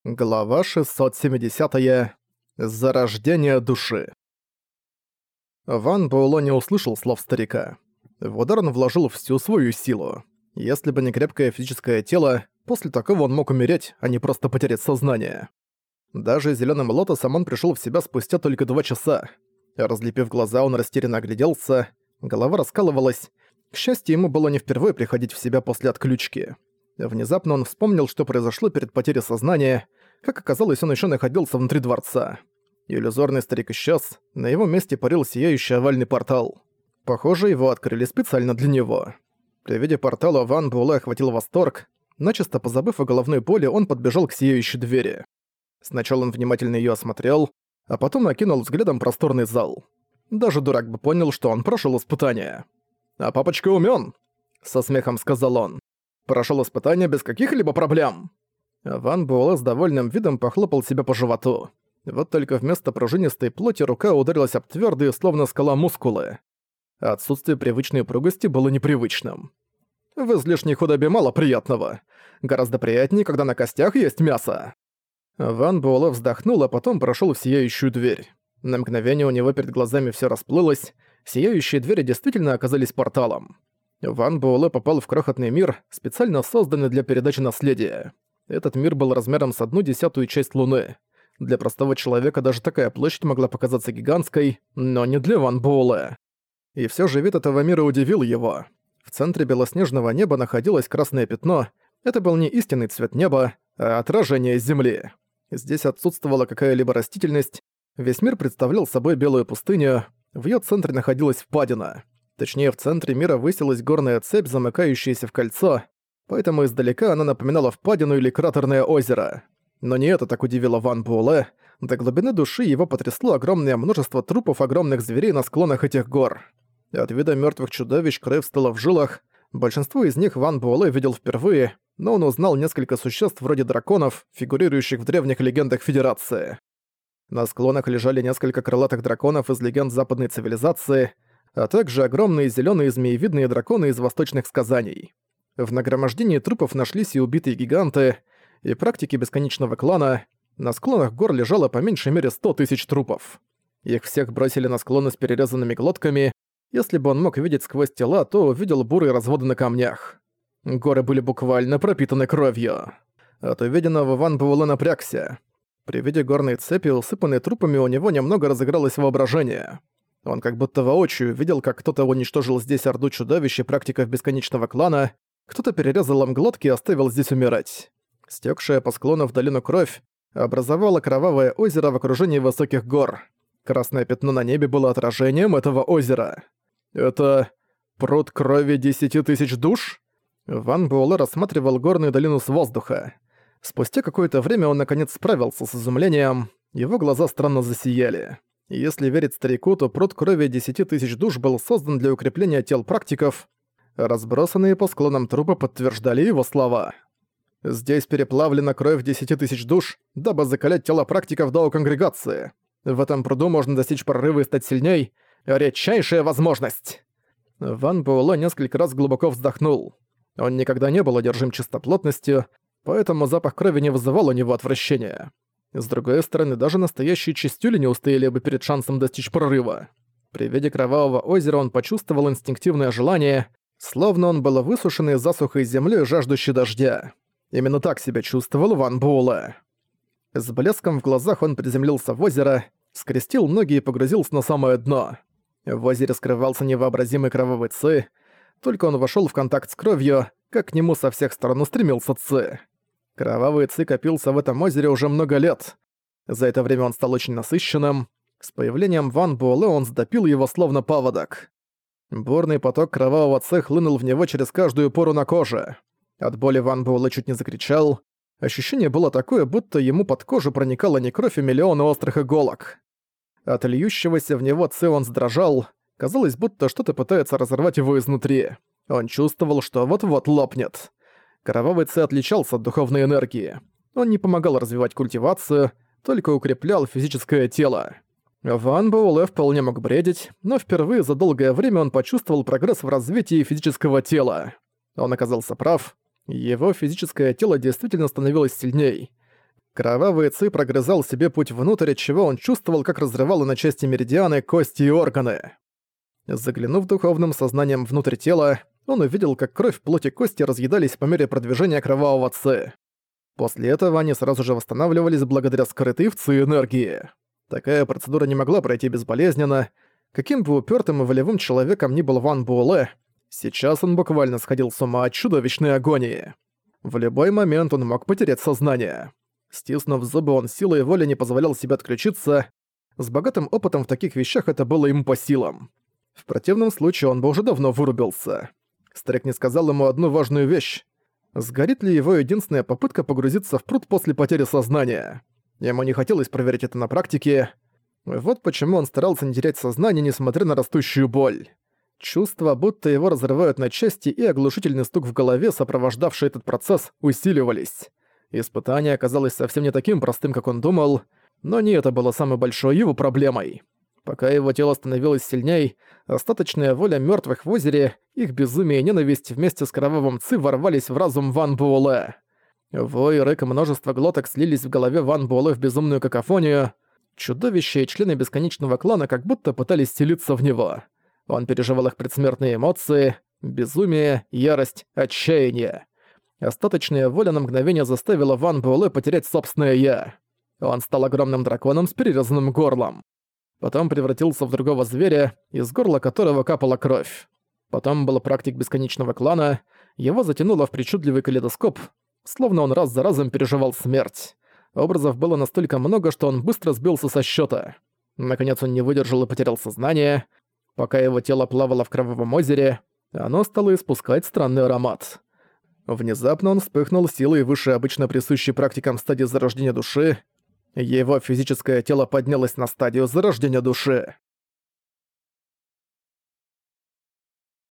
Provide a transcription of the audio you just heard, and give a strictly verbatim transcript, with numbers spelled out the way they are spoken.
Глава шестьсот семидесятая. Зарождение души. Ван Буэлло не услышал слов старика. В удар он вложил всю свою силу. Если бы не крепкое физическое тело, после такого он мог умереть, а не просто потерять сознание. Даже зелёным лотосом он пришёл в себя спустя только два часа. Разлепив глаза, он растерянно огляделся, голова раскалывалась. К счастью, ему было не впервые приходить в себя после отключки. Внезапно он вспомнил, что произошло перед потерей сознания. Как оказалось, он ещё находился внутри дворца. Иллюзорный старик исчез, на его месте парил сияющий овальный портал. Похоже, его открыли специально для него. При виде портала Ван Буэлэ охватил восторг. Начисто позабыв о головной боли, он подбежал к сияющей двери. Сначала он внимательно её осмотрел, а потом окинул взглядом просторный зал. Даже дурак бы понял, что он прошёл испытание. «А папочка умён!» — со смехом сказал он. «Прошёл испытание без каких-либо проблем!» Ван Буэлэ с довольным видом похлопал себя по животу. Вот только вместо пружинистой плоти рука ударилась об твёрдые, словно скала, мускулы. Отсутствие привычной упругости было непривычным. В излишней худобе мало приятного. Гораздо приятнее, когда на костях есть мясо. Ван Буэлэ вздохнул, а потом прошёл в сияющую дверь. На мгновение у него перед глазами всё расплылось. Сияющие двери действительно оказались порталом. Ван Буэлэ попал в крохотный мир, специально созданный для передачи наследия. Этот мир был размером с одну десятую часть Луны. Для простого человека даже такая площадь могла показаться гигантской, но не для Ван Буэлэ. И всё же вид этого мира удивил его. В центре белоснежного неба находилось красное пятно. Это был не истинный цвет неба, а отражение Земли. Здесь отсутствовала какая-либо растительность. Весь мир представлял собой белую пустыню. В её центре находилась впадина. Точнее, в центре мира высилась горная цепь, замыкающаяся в кольцо, поэтому издалека она напоминала впадину или кратерное озеро. Но не это так удивило Ван Буэлэ. До глубины души его потрясло огромное множество трупов огромных зверей на склонах этих гор. От вида мёртвых чудовищ кровь стыла в жилах. Большинство из них Ван Буэлэ видел впервые, но он узнал несколько существ вроде драконов, фигурирующих в древних легендах Федерации. На склонах лежали несколько крылатых драконов из легенд западной цивилизации, а также огромные зелёные змеевидные драконы из восточных сказаний. В нагромождении трупов нашлись и убитые гиганты, и практики бесконечного клана. На склонах гор лежало по меньшей мере сто тысяч трупов. Их всех бросили на склоны с перерезанными глотками. Если бы он мог видеть сквозь тела, то увидел бурые разводы на камнях. Горы были буквально пропитаны кровью. От увиденного Ван Буэлэ напрягся. При виде горной цепи, усыпанной трупами, у него немного разыгралось воображение. Он как будто воочию видел, как кто-то уничтожил здесь орду чудовищ и практиков бесконечного клана, кто-то перерезал им глотки и оставил здесь умирать. Стёкшая по склону в долину кровь образовала кровавое озеро в окружении высоких гор. Красное пятно на небе было отражением этого озера. «Это пруд крови десяти тысяч душ?» Ван Буэлэ рассматривал горную долину с воздуха. Спустя какое-то время он наконец справился с изумлением, его глаза странно засияли. Если верить старику, то пруд крови десяти тысяч душ был создан для укрепления тел практиков. Разбросанные по склонам трупы подтверждали его слова. «Здесь переплавлена кровь десяти тысяч душ, дабы закалять тела практиков до конгрегации. В этом пруду можно достичь прорыва и стать сильней. Редчайшая возможность!» Ван Буэлэ несколько раз глубоко вздохнул. Он никогда не был одержим чистоплотностью, поэтому запах крови не вызывал у него отвращения. С другой стороны, даже настоящие чистюли не устояли бы перед шансом достичь прорыва. При виде кровавого озера он почувствовал инстинктивное желание, словно он был высушенный засухой землей, жаждущий дождя. Именно так себя чувствовал Ван Буэлэ. С блеском в глазах он приземлился в озеро, скрестил ноги и погрузился на самое дно. В озере скрывался невообразимый кровавый ци. Только он вошёл в контакт с кровью, как к нему со всех сторон устремился ци. Кровавый ци копился в этом озере уже много лет. За это время он стал очень насыщенным. С появлением Ван Буэлэ он сдопил его словно паводок. Бурный поток кровавого ци хлынул в него через каждую пору на коже. От боли Ван Буэлэ чуть не закричал. Ощущение было такое, будто ему под кожу проникала не кровь, а миллионы острых иголок. От льющегося в него ци он задрожал. Казалось, будто что-то пытается разорвать его изнутри. Он чувствовал, что вот-вот лопнет. Кровавый ци отличался от духовной энергии. Он не помогал развивать культивацию, только укреплял физическое тело. Ван Буэлэ вполне мог бредить, но впервые за долгое время он почувствовал прогресс в развитии физического тела. Он оказался прав. Его физическое тело действительно становилось сильней. Кровавый ци прогрызал себе путь внутрь, отчего он чувствовал, как разрывало на части меридианы, кости и органы. Заглянув духовным сознанием внутрь тела, он увидел, как кровь, плоть и кости разъедались по мере продвижения кровавого ци. После этого они сразу же восстанавливались благодаря скрытой в ци энергии. Такая процедура не могла пройти безболезненно. Каким бы упертым и волевым человеком ни был Ван Буэлэ, сейчас он буквально сходил с ума от чудовищной агонии. В любой момент он мог потерять сознание. Стиснув зубы, он силой воли не позволял себе отключиться. С богатым опытом в таких вещах это было ему по силам. В противном случае он бы уже давно вырубился. Старик не сказал ему одну важную вещь. Сгорит ли его единственная попытка погрузиться в пруд после потери сознания? Ему не хотелось проверить это на практике. Вот почему он старался не терять сознание, несмотря на растущую боль. Чувства, будто его разрывают на части, и оглушительный стук в голове, сопровождавший этот процесс, усиливались. Испытание оказалось совсем не таким простым, как он думал, но не это было самой большой его проблемой. Пока его тело становилось сильней, остаточная воля мертвых в озере, их безумие и ненависть вместе с кровавым ци ворвались в разум Ван Буэлэ. Вой, рык и множество глоток слились в голове Ван Буэлэ в безумную какофонию. Чудовища и члены бесконечного клана как будто пытались вселиться в него. Он переживал их предсмертные эмоции, безумие, ярость, отчаяние. Остаточная воля на мгновение заставила Ван Буэлэ потерять собственное «я». Он стал огромным драконом с перерезанным горлом. Потом превратился в другого зверя, из горла которого капала кровь. Потом был практик бесконечного клана, его затянуло в причудливый калейдоскоп, словно он раз за разом переживал смерть. Образов было настолько много, что он быстро сбился со счета. Наконец он не выдержал и потерял сознание. Пока его тело плавало в кровавом озере, оно стало испускать странный аромат. Внезапно он вспыхнул силой выше обычно присущей практикам стадии зарождения души. Его физическое тело поднялось на стадию зарождения души.